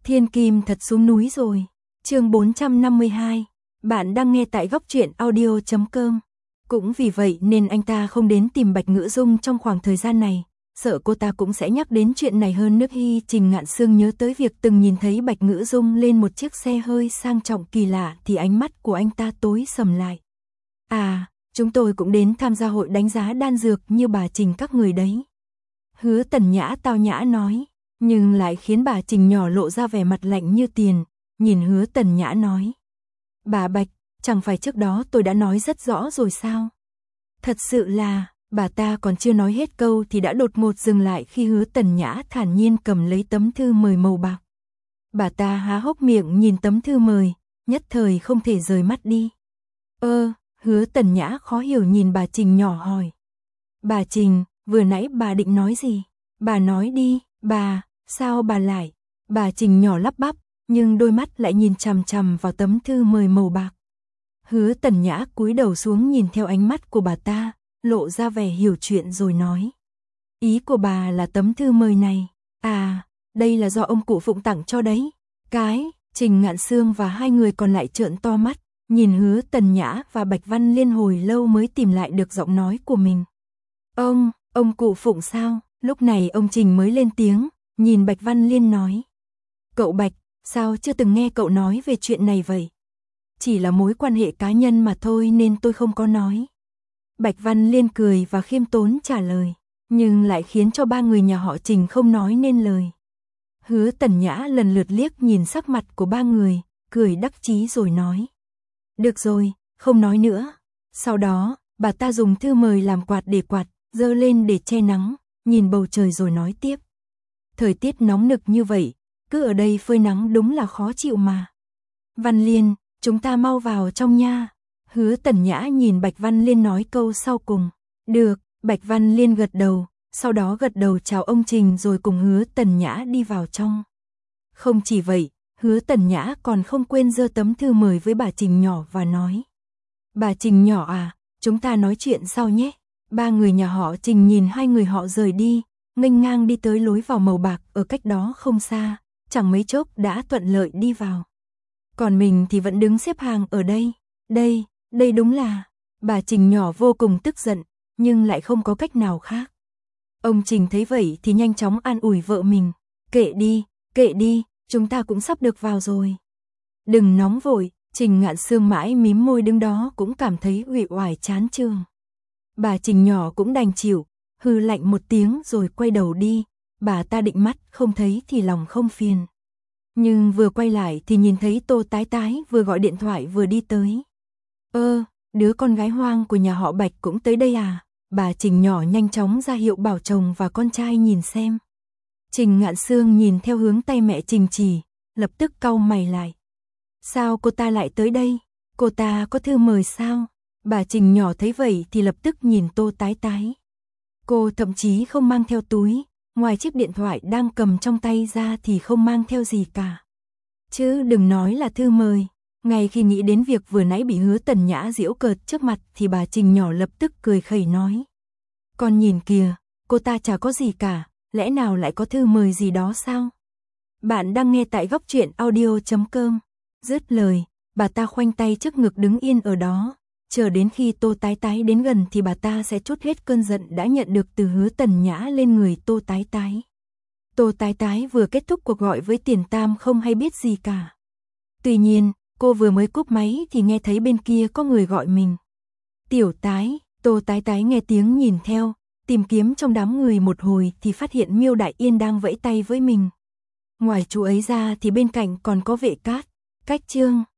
Thiên Kim thật xuống núi rồi. Chương 452. Bạn đang nghe tại góc truyện audio.com. Cũng vì vậy nên anh ta không đến tìm Bạch Ngữ Dung trong khoảng thời gian này, sợ cô ta cũng sẽ nhắc đến chuyện này hơn nước hi. Trình Ngạn Sương nhớ tới việc từng nhìn thấy Bạch Ngữ Dung lên một chiếc xe hơi sang trọng kỳ lạ thì ánh mắt của anh ta tối sầm lại. À, chúng tôi cũng đến tham gia hội đánh giá đan dược như bà Trình các người đấy. Hứa Tần Nhã tao nhã nói, nhưng lại khiến bà Trình nhỏ lộ ra vẻ mặt lạnh như tiền, nhìn Hứa Tần Nhã nói. Bà Bạch, chẳng phải trước đó tôi đã nói rất rõ rồi sao? Thật sự là, bà ta còn chưa nói hết câu thì đã đột ngột dừng lại khi Hứa Tần Nhã thản nhiên cầm lấy tấm thư mời màu bạc. Bà ta há hốc miệng nhìn tấm thư mời, nhất thời không thể rời mắt đi. Hứa Tần Nhã khó hiểu nhìn bà Trình nhỏ hỏi. Bà Trình, vừa nãy bà định nói gì? Bà nói đi, bà, sao bà lại? Bà Trình nhỏ lắp bắp, nhưng đôi mắt lại nhìn chằm chằm vào tấm thư mời màu bạc. Hứa Tần Nhã cúi đầu xuống nhìn theo ánh mắt của bà ta, lộ ra vẻ hiểu chuyện rồi nói. Ý của bà là tấm thư mời này. À, đây là do ông cụ Phụng tặng cho đấy. Trình Ngạn Sương và hai người còn lại trợn to mắt, nhìn Hứa Tần Nhã và Bạch Văn Liên hồi lâu mới tìm lại được giọng nói của mình. Ông cụ Phụng sao? Lúc này ông Trình mới lên tiếng, nhìn Bạch Văn Liên nói. Cậu Bạch, sao chưa từng nghe cậu nói về chuyện này vậy? Chỉ là mối quan hệ cá nhân mà thôi nên tôi không có nói. Bạch Văn Liên cười và khiêm tốn trả lời, nhưng lại khiến cho ba người nhà họ Trình không nói nên lời. Hứa Tần Nhã lần lượt liếc nhìn sắc mặt của ba người, cười đắc chí rồi nói. Được rồi, không nói nữa. Sau đó, bà ta dùng thư mời làm quạt để quạt, giơ lên để che nắng, nhìn bầu trời rồi nói tiếp. Thời tiết nóng nực như vậy, cứ ở đây phơi nắng đúng là khó chịu mà. Văn Liên, chúng ta mau vào trong nha. Hứa Tần Nhã nhìn Bạch Văn Liên nói câu sau cùng. Được, Bạch Văn Liên gật đầu, sau đó gật đầu chào ông Trình rồi cùng Hứa Tần Nhã đi vào trong. Không chỉ vậy, Hứa Tần Nhã còn không quên giơ tấm thư mời với bà Trình nhỏ và nói. Bà Trình nhỏ à, chúng ta nói chuyện sau nhé. Ba người nhà họ Trình nhìn hai người họ rời đi, nghênh ngang đi tới lối vào màu bạc ở cách đó không xa, chẳng mấy chốc đã thuận lợi đi vào. Còn mình thì vẫn đứng xếp hàng ở đây. Đây đúng là, bà Trình nhỏ vô cùng tức giận, nhưng lại không có cách nào khác. Ông Trình thấy vậy thì nhanh chóng an ủi vợ mình. Kệ đi, chúng ta cũng sắp được vào rồi. Đừng nóng vội, Trình Ngạn Sương mãi mím môi đứng đó cũng cảm thấy uể oải chán chường. Bà Trình nhỏ cũng đành chịu, hừ lạnh một tiếng rồi quay đầu đi, bà ta định mắt không thấy thì lòng không phiền. Nhưng vừa quay lại thì nhìn thấy Tô Tái Tái vừa gọi điện thoại vừa đi tới. Đứa con gái hoang của nhà họ Bạch cũng tới đây à? Bà Trình nhỏ nhanh chóng ra hiệu bảo chồng và con trai nhìn xem. Trình Ngạn Sương nhìn theo hướng tay mẹ Trình chỉ, lập tức cau mày lại. Sao cô ta lại tới đây? Cô ta có thư mời sao? Bà Trình nhỏ thấy vậy thì lập tức nhìn Tô Tái Tái. Cô thậm chí không mang theo túi, ngoài chiếc điện thoại đang cầm trong tay ra thì không mang theo gì cả. Chứ đừng nói là thư mời. Ngay khi nghĩ đến việc vừa nãy bị Hứa Tần Nhã giễu cợt trước mặt thì bà Trình nhỏ lập tức cười khẩy nói. Con nhìn kìa, cô ta chả có gì cả, lẽ nào lại có thư mời gì đó sao? Bạn đang nghe tại góc truyện audio.com. Dứt lời, bà ta khoanh tay trước ngực đứng yên ở đó, chờ đến khi Tô Tái Tái đến gần thì bà ta sẽ trút hết cơn giận đã nhận được từ Hứa Tần Nhã lên người Tô Tái Tái. Tô Tái Tái vừa kết thúc cuộc gọi với Tiền Tam không hay biết gì cả. Tuy nhiên, cô vừa mới cúp máy thì nghe thấy bên kia có người gọi mình. Tiểu Tái, Tô Tái Tái nghe tiếng nhìn theo, tìm kiếm trong đám người một hồi thì phát hiện Miêu Đại Yên đang vẫy tay với mình. Ngoài chú ấy ra thì bên cạnh còn có Vệ Cát, Cách Trương,